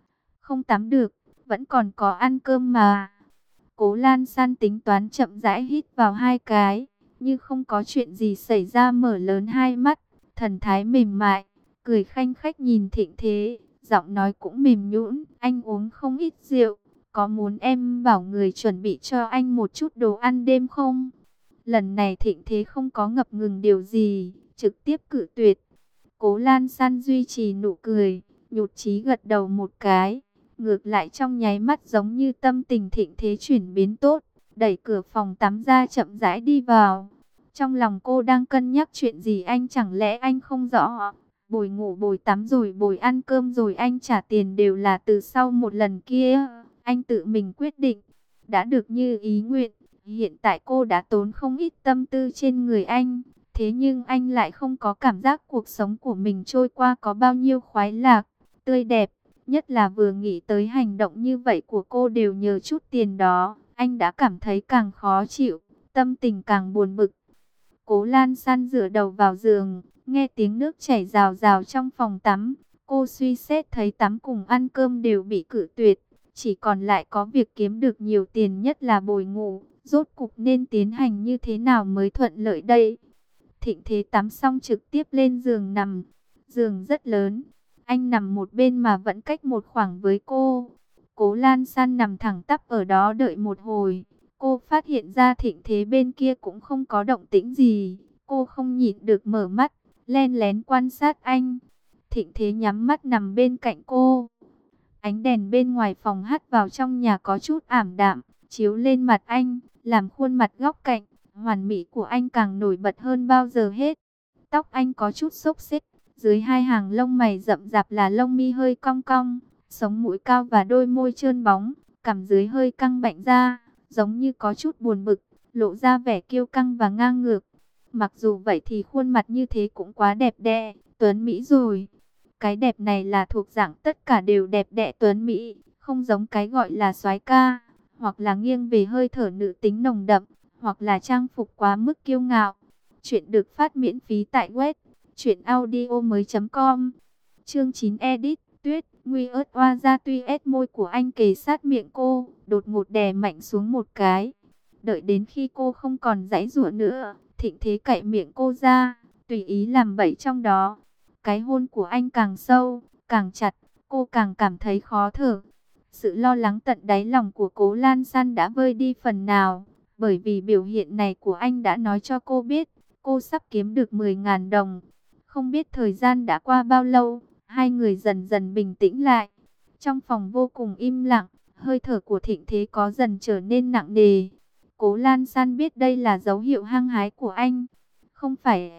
không tắm được, vẫn còn có ăn cơm mà. Cố Lan San tính toán chậm rãi hít vào hai cái, như không có chuyện gì xảy ra, mở lớn hai mắt, thần thái mềm mại, cười khanh khách nhìn Thịnh Thế, giọng nói cũng mềm nhũn, anh uống không ít rượu, có muốn em bảo người chuẩn bị cho anh một chút đồ ăn đêm không? Lần này Thịnh Thế không có ngập ngừng điều gì, trực tiếp cự tuyệt. Cố Lan San duy trì nụ cười, nhụt chí gật đầu một cái. Ngược lại trong nháy mắt giống như tâm tình Thịnh Thế chuyển biến tốt, đẩy cửa phòng tắm ra chậm rãi đi vào. Trong lòng cô đang cân nhắc chuyện gì, anh chẳng lẽ anh không rõ, bồi ngủ bồi tắm rồi bồi ăn cơm rồi anh trả tiền đều là từ sau một lần kia, anh tự mình quyết định, đã được như ý nguyện. Hiện tại cô đã tốn không ít tâm tư trên người anh, thế nhưng anh lại không có cảm giác cuộc sống của mình trôi qua có bao nhiêu khoái lạc, tươi đẹp. Nhất là vừa nghĩ tới hành động như vậy của cô đều nhờ chút tiền đó, anh đã cảm thấy càng khó chịu, tâm tình càng buồn bực. Cố Lan San dựa đầu vào giường, nghe tiếng nước chảy rào rào trong phòng tắm. Cô suy xét thấy tắm cùng ăn cơm đều bị cự tuyệt, chỉ còn lại có việc kiếm được nhiều tiền, nhất là bồi ngủ. Rốt cục nên tiến hành như thế nào mới thuận lợi đây? Thịnh Thế tắm xong trực tiếp lên giường nằm. Giường rất lớn, anh nằm một bên mà vẫn cách một khoảng với cô. Cố Lan San nằm thẳng tắp ở đó đợi một hồi. Cô phát hiện ra Thịnh Thế bên kia cũng không có động tĩnh gì. Cô không nhịn được mở mắt, len lén quan sát anh. Thịnh Thế nhắm mắt nằm bên cạnh cô. Ánh đèn bên ngoài phòng hắt vào trong nhà có chút ảm đạm, chiếu lên mặt anh, làm khuôn mặt góc cạnh, hoàn mỹ của anh càng nổi bật hơn bao giờ hết. Tóc anh có chút xốc xếch, dưới hai hàng lông mày rậm rạp là lông mi hơi cong cong, sống mũi cao và đôi môi trơn bóng, cằm dưới hơi căng bạnh ra, giống như có chút buồn bực, lộ ra vẻ kiêu căng và ngang ngược. Mặc dù vậy thì khuôn mặt như thế cũng quá đẹp đẽ, tuấn mỹ rồi. Cái đẹp này là thuộc dạng tất cả đều đẹp đẽ tuấn mỹ, không giống cái gọi là soái ca, hoặc là nghiêng về hơi thở nữ tính nồng đậm, hoặc là trang phục quá mức kiêu ngạo. Chuyện được phát miễn phí tại web truyện audio mới chấm com. Chương chín edit, Tuyết, nguy ớt oa ra tuy ép môi của anh kề sát miệng cô, đột ngột đè mạnh xuống một cái. Đợi đến khi cô không còn giãy giụa nữa, Thịnh Thế cạy miệng cô ra, tùy ý làm bậy trong đó. Cái hôn của anh càng sâu, càng chặt, cô càng cảm thấy khó thở. Sự lo lắng tận đáy lòng của Cố Lan San đã vơi đi phần nào, bởi vì biểu hiện này của anh đã nói cho cô biết, cô sắp kiếm được mười nghìn đồng. Không biết thời gian đã qua bao lâu, hai người dần dần bình tĩnh lại. Trong phòng vô cùng im lặng, hơi thở của Thịnh Thế có dần trở nên nặng nề. Cố Lan San biết đây là dấu hiệu hăng hái của anh. Không phải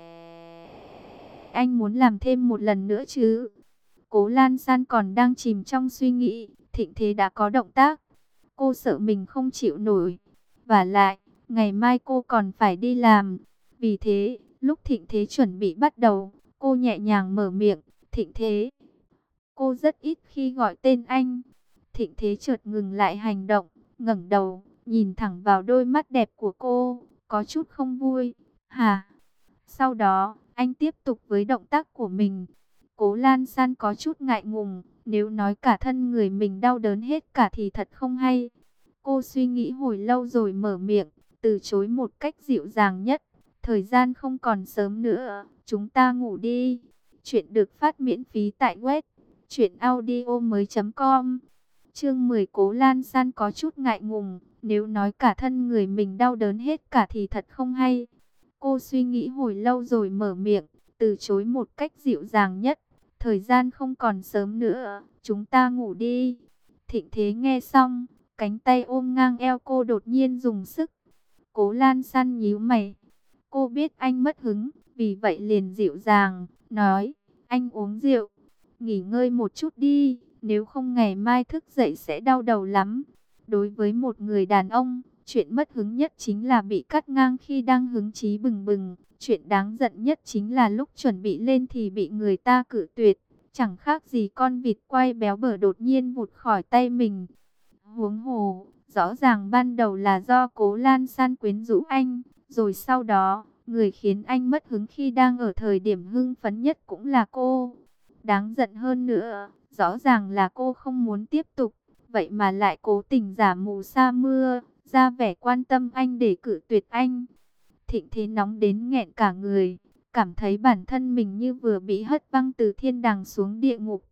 anh muốn làm thêm một lần nữa chứ? Cố Lan San còn đang chìm trong suy nghĩ, Thịnh Thế đã có động tác. Cô sợ mình không chịu nổi. Và lại, ngày mai cô còn phải đi làm. Vì thế, lúc Thịnh Thế chuẩn bị bắt đầu, cô nhẹ nhàng mở miệng, Thịnh Thế. Cô rất ít khi gọi tên anh. Thịnh Thế chợt ngừng lại hành động, ngẩng đầu, nhìn thẳng vào đôi mắt đẹp của cô, có chút không vui. Hả? Sau đó, anh tiếp tục với động tác của mình. Cố Lan San có chút ngại ngùng, nếu nói cả thân người mình đau đớn hết cả thì thật không hay. Cô suy nghĩ hồi lâu rồi mở miệng, từ chối một cách dịu dàng nhất. Thời gian không còn sớm nữa, chúng ta ngủ đi. Chuyện được phát miễn phí tại web truyện audio mới chấm com. Chương mười. Cố Lan San có chút ngại ngùng, nếu nói cả thân người mình đau đớn hết cả thì thật không hay. Cô suy nghĩ hồi lâu rồi mở miệng, từ chối một cách dịu dàng nhất. Thời gian không còn sớm nữa, chúng ta ngủ đi. Thịnh Thế nghe xong, cánh tay ôm ngang eo cô đột nhiên dùng sức. Cố Lan San nhíu mày. Cô biết anh mất hứng, vì vậy liền dịu dàng, nói, anh uống rượu, nghỉ ngơi một chút đi, nếu không ngày mai thức dậy sẽ đau đầu lắm. Đối với một người đàn ông, chuyện mất hứng nhất chính là bị cắt ngang khi đang hứng chí bừng bừng. Chuyện đáng giận nhất chính là lúc chuẩn bị lên thì bị người ta cự tuyệt. Chẳng khác gì con vịt quay béo bở đột nhiên vụt khỏi tay mình. Huống hồ, rõ ràng ban đầu là do Cố Lan San quyến rũ anh. Rồi sau đó, người khiến anh mất hứng khi đang ở thời điểm hưng phấn nhất cũng là cô. Đáng giận hơn nữa, rõ ràng là cô không muốn tiếp tục, vậy mà lại cố tình giả mù sa mưa, ra vẻ quan tâm anh để cự tuyệt anh. Thịnh Thế nóng đến nghẹn cả người, cảm thấy bản thân mình như vừa bị hất văng từ thiên đàng xuống địa ngục.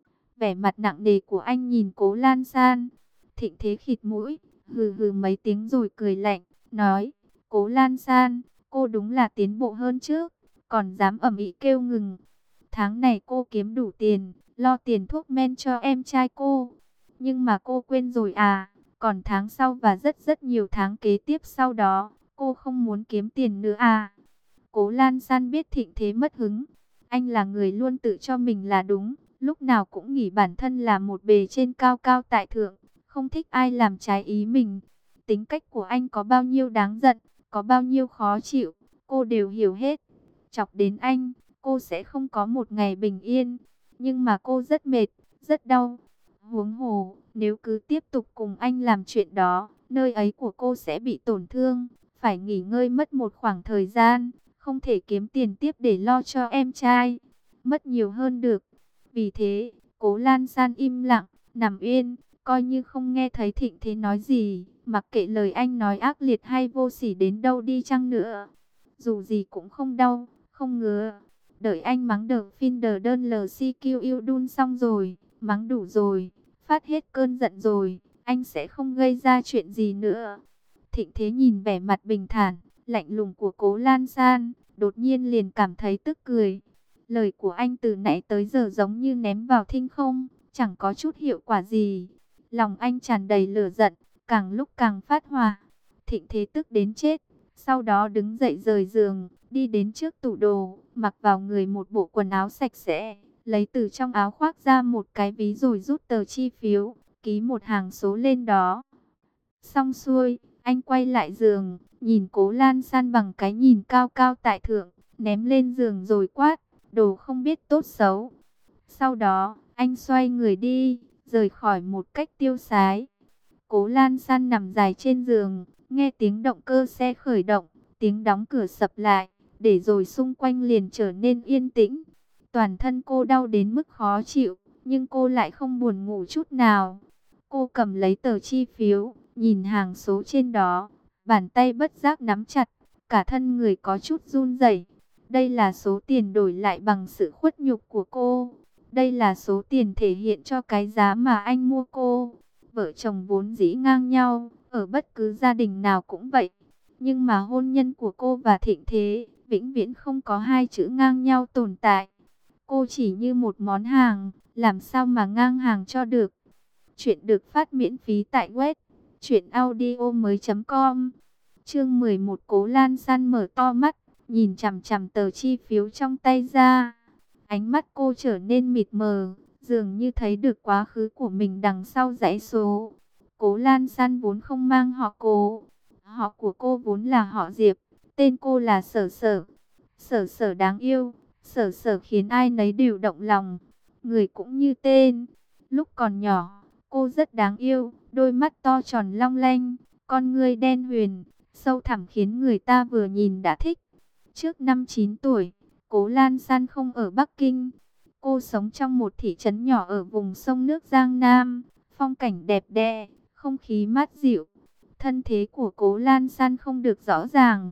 Vẻ mặt nặng nề của anh nhìn Cố Lan San. Thịnh Thế khịt mũi, hừ hừ mấy tiếng rồi cười lạnh, nói: Cố Lan San, cô đúng là tiến bộ hơn trước, còn dám ầm ĩ kêu ngừng. Tháng này cô kiếm đủ tiền, lo tiền thuốc men cho em trai cô. Nhưng mà cô quên rồi à, còn tháng sau và rất rất nhiều tháng kế tiếp sau đó, cô không muốn kiếm tiền nữa à. Cố Lan San biết Thịnh Thế mất hứng. Anh là người luôn tự cho mình là đúng, lúc nào cũng nghĩ bản thân là một bề trên cao cao tại thượng, không thích ai làm trái ý mình. Tính cách của anh có bao nhiêu đáng giận, có bao nhiêu khó chịu, cô đều hiểu hết. Chọc đến anh, cô sẽ không có một ngày bình yên. Nhưng mà cô rất mệt, rất đau. Huống hồ, nếu cứ tiếp tục cùng anh làm chuyện đó, nơi ấy của cô sẽ bị tổn thương, phải nghỉ ngơi mất một khoảng thời gian, không thể kiếm tiền tiếp để lo cho em trai, mất nhiều hơn được. Vì thế, Cố Lan San im lặng, nằm yên, coi như không nghe thấy Thịnh Thế nói gì, mặc kệ lời anh nói ác liệt hay vô sỉ đến đâu đi chăng nữa. Dù gì cũng không đau, không ngứa. Đợi anh mắng đờ phiên đờ đơn lờ xê quy yêu đun xong rồi, mắng đủ rồi, phát hết cơn giận rồi, anh sẽ không gây ra chuyện gì nữa. Thịnh Thế nhìn vẻ mặt bình thản, lạnh lùng của Cố Lan San, đột nhiên liền cảm thấy tức cười. Lời của anh từ nãy tới giờ giống như ném vào thinh không, chẳng có chút hiệu quả gì. Lòng anh tràn đầy lửa giận, càng lúc càng phát hỏa. Thịnh Thế tức đến chết, sau đó đứng dậy rời giường, đi đến trước tủ đồ, mặc vào người một bộ quần áo sạch sẽ, lấy từ trong áo khoác ra một cái ví rồi rút tờ chi phiếu, ký một hàng số lên đó. Xong xuôi, anh quay lại giường, nhìn Cố Lan San bằng cái nhìn cao cao tại thượng, ném lên giường rồi quát: đồ không biết tốt xấu. Sau đó, anh xoay người đi, rời khỏi một cách tiêu sái. Cố Lan San nằm dài trên giường, nghe tiếng động cơ xe khởi động, tiếng đóng cửa sập lại, để rồi xung quanh liền trở nên yên tĩnh. Toàn thân cô đau đến mức khó chịu, nhưng cô lại không buồn ngủ chút nào. Cô cầm lấy tờ chi phiếu, nhìn hàng số trên đó, bàn tay bất giác nắm chặt, cả thân người có chút run rẩy. Đây là số tiền đổi lại bằng sự khuất nhục của cô. Đây là số tiền thể hiện cho cái giá mà anh mua cô. Vợ chồng vốn dĩ ngang nhau, ở bất cứ gia đình nào cũng vậy. Nhưng mà hôn nhân của cô và Thịnh Thế, vĩnh viễn không có hai chữ ngang nhau tồn tại. Cô chỉ như một món hàng, làm sao mà ngang hàng cho được. Chuyện được phát miễn phí tại web truyện audio mới chấm com. Chương mười một. Cố Lan San mở to mắt, nhìn chằm chằm tờ chi phiếu trong tay ra. Ánh mắt cô trở nên mịt mờ, dường như thấy được quá khứ của mình đằng sau dãy số. Cố Lan San vốn không mang họ Cố. Họ của cô vốn là họ Diệp, tên cô là Sở Sở. Sở Sở đáng yêu, Sở Sở khiến ai nấy đều động lòng. Người cũng như tên. Lúc còn nhỏ, cô rất đáng yêu, đôi mắt to tròn long lanh, con ngươi đen huyền, sâu thẳm khiến người ta vừa nhìn đã thích. Trước năm chín tuổi, Cố Lan San không ở Bắc Kinh. Cô sống trong một thị trấn nhỏ ở vùng sông nước Giang Nam, phong cảnh đẹp đẽ, không khí mát dịu. Thân thế của Cố Lan San không được rõ ràng.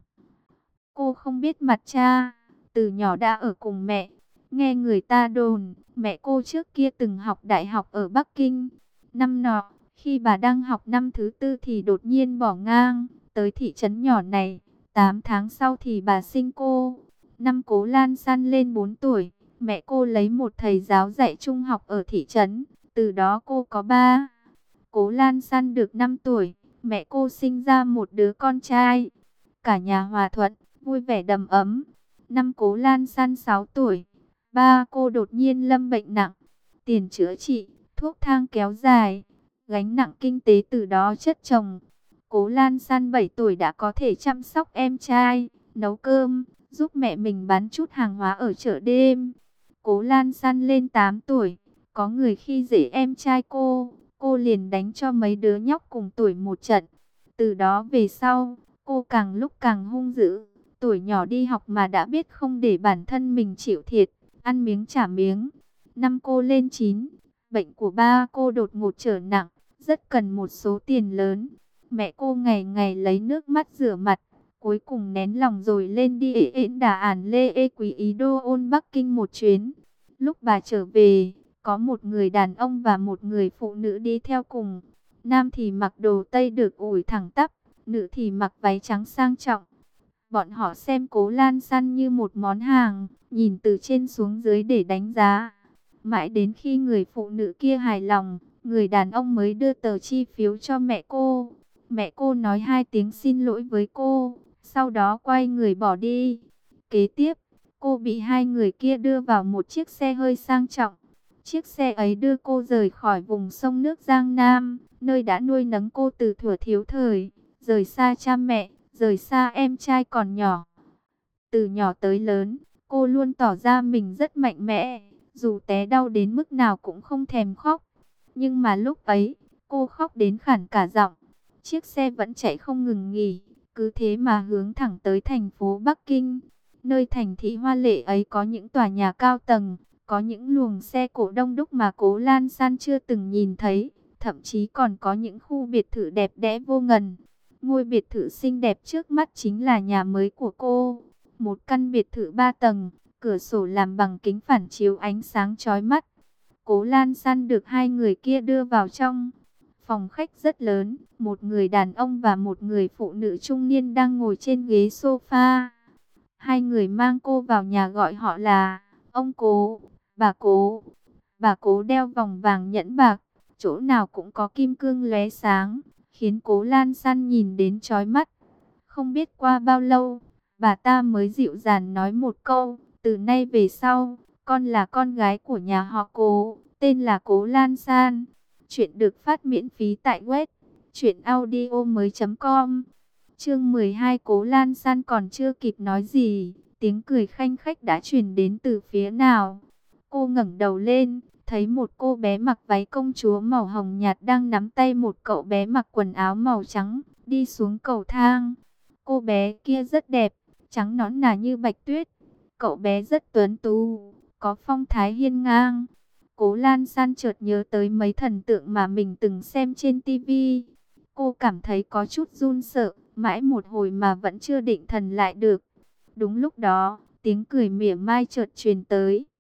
Cô không biết mặt cha, từ nhỏ đã ở cùng mẹ. Nghe người ta đồn, mẹ cô trước kia từng học đại học ở Bắc Kinh. Năm nọ, khi bà đang học năm thứ tư thì đột nhiên bỏ ngang, tới thị trấn nhỏ này. Tám tháng sau thì bà sinh cô. Năm Cố Lan San lên bốn tuổi, mẹ cô lấy một thầy giáo dạy trung học ở thị trấn. Từ đó cô có ba. Cố Lan San được năm tuổi, mẹ cô sinh ra một đứa con trai. Cả nhà hòa thuận, vui vẻ đầm ấm. Năm Cố Lan San sáu tuổi, ba cô đột nhiên lâm bệnh nặng. Tiền chữa trị, thuốc thang kéo dài, gánh nặng kinh tế từ đó chất chồng. Cố Lan San bảy tuổi đã có thể chăm sóc em trai, nấu cơm, giúp mẹ mình bán chút hàng hóa ở chợ đêm. Cố Lan San lên tám tuổi, có người khi dễ em trai cô, cô liền đánh cho mấy đứa nhóc cùng tuổi một trận. Từ đó về sau, cô càng lúc càng hung dữ. Tuổi nhỏ đi học mà đã biết không để bản thân mình chịu thiệt, ăn miếng trả miếng. Năm cô lên chín, bệnh của ba cô đột ngột trở nặng, rất cần một số tiền lớn. Mẹ cô ngày ngày lấy nước mắt rửa mặt, cuối cùng nén lòng rồi lên đi ế ễn Đà Ản Lê Ê Quý ý đô ôn Bắc Kinh một chuyến. Lúc bà trở về, có một người đàn ông và một người phụ nữ đi theo cùng. Nam thì mặc đồ tây được ủi thẳng tắp, nữ thì mặc váy trắng sang trọng. Bọn họ xem Cố Lan San như một món hàng, nhìn từ trên xuống dưới để đánh giá. Mãi đến khi người phụ nữ kia hài lòng, người đàn ông mới đưa tờ chi phiếu cho mẹ cô. Mẹ cô nói hai tiếng xin lỗi với cô, sau đó quay người bỏ đi. Kế tiếp, cô bị hai người kia đưa vào một chiếc xe hơi sang trọng. Chiếc xe ấy đưa cô rời khỏi vùng sông nước Giang Nam, nơi đã nuôi nấng cô từ thuở thiếu thời, rời xa cha mẹ, rời xa em trai còn nhỏ. Từ nhỏ tới lớn, cô luôn tỏ ra mình rất mạnh mẽ, dù té đau đến mức nào cũng không thèm khóc. Nhưng mà lúc ấy, cô khóc đến khản cả giọng. Chiếc xe vẫn chạy không ngừng nghỉ, cứ thế mà hướng thẳng tới thành phố Bắc Kinh. Nơi thành thị hoa lệ ấy có những tòa nhà cao tầng, có những luồng xe cổ đông đúc mà Cố Lan San chưa từng nhìn thấy, thậm chí còn có những khu biệt thự đẹp đẽ vô ngần. Ngôi biệt thự xinh đẹp trước mắt chính là nhà mới của cô. Một căn biệt thự ba tầng, cửa sổ làm bằng kính phản chiếu ánh sáng chói mắt. Cố Lan San được hai người kia đưa vào trong. Phòng khách rất lớn, một người đàn ông và một người phụ nữ trung niên đang ngồi trên ghế sofa. Hai người mang cô vào nhà gọi họ là ông Cố, bà Cố. Bà Cố đeo vòng vàng nhẫn bạc, chỗ nào cũng có kim cương lóe sáng, khiến Cố Lan San nhìn đến chói mắt. Không biết qua bao lâu, bà ta mới dịu dàng nói một câu, từ nay về sau, con là con gái của nhà họ Cố, tên là Cố Lan San. Chuyện được phát miễn phí tại web truyện audio mới chấm com. Chương mười hai. Cố Lan San còn chưa kịp nói gì, tiếng cười khanh khách đã truyền đến từ phía nào. Cô ngẩng đầu lên, thấy một cô bé mặc váy công chúa màu hồng nhạt đang nắm tay một cậu bé mặc quần áo màu trắng, đi xuống cầu thang. Cô bé kia rất đẹp, trắng nõn nà như bạch tuyết. Cậu bé rất tuấn tú, có phong thái hiên ngang. Cố Lan San chợt nhớ tới mấy thần tượng mà mình từng xem trên tivi. Cô cảm thấy có chút run sợ, mãi một hồi mà vẫn chưa định thần lại được. Đúng lúc đó, tiếng cười mỉa mai chợt truyền tới.